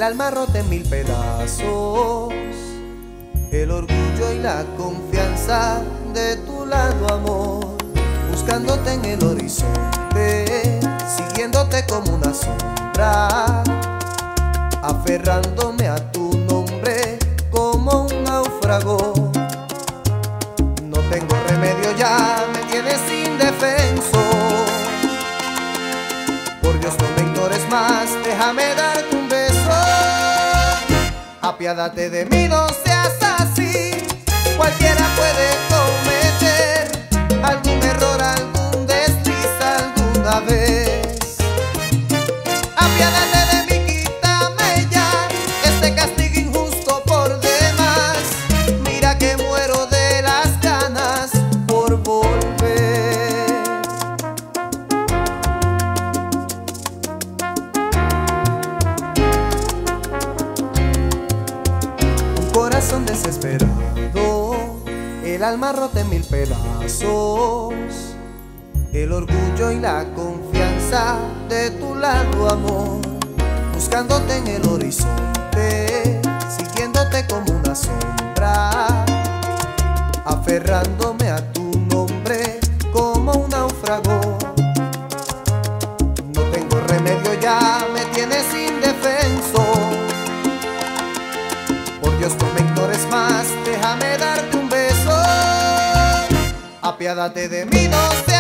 alma rota en mil pedazos, el orgullo y la confianza de tu lado, amor, buscándote en el horizonte, siguiéndote como una sombra, aferrándome a tu nombre como un náufrago. No tengo remedio, ya me tienes indefenso. Por Dios, no me ignores más, déjame darte un beso. Apiádate de mí, no seas así. Cualquiera puede cometer algún error, algún desliz alguna vez. Apiádate de mí, quítame ya este castigo injusto por demás. Mira que muero de las ganas por volver. Un corazón desesperado, el alma rota en mil pedazos, el orgullo y la confianza de tu lado, amor, buscándote en el horizonte, siguiéndote como una sombra, aferrándome a tu nombre como un náufrago. No tengo remedio, ya me tienes indefenso. Por Dios, no me ignores más, déjame darte un beso. Apiádate de mí, no seas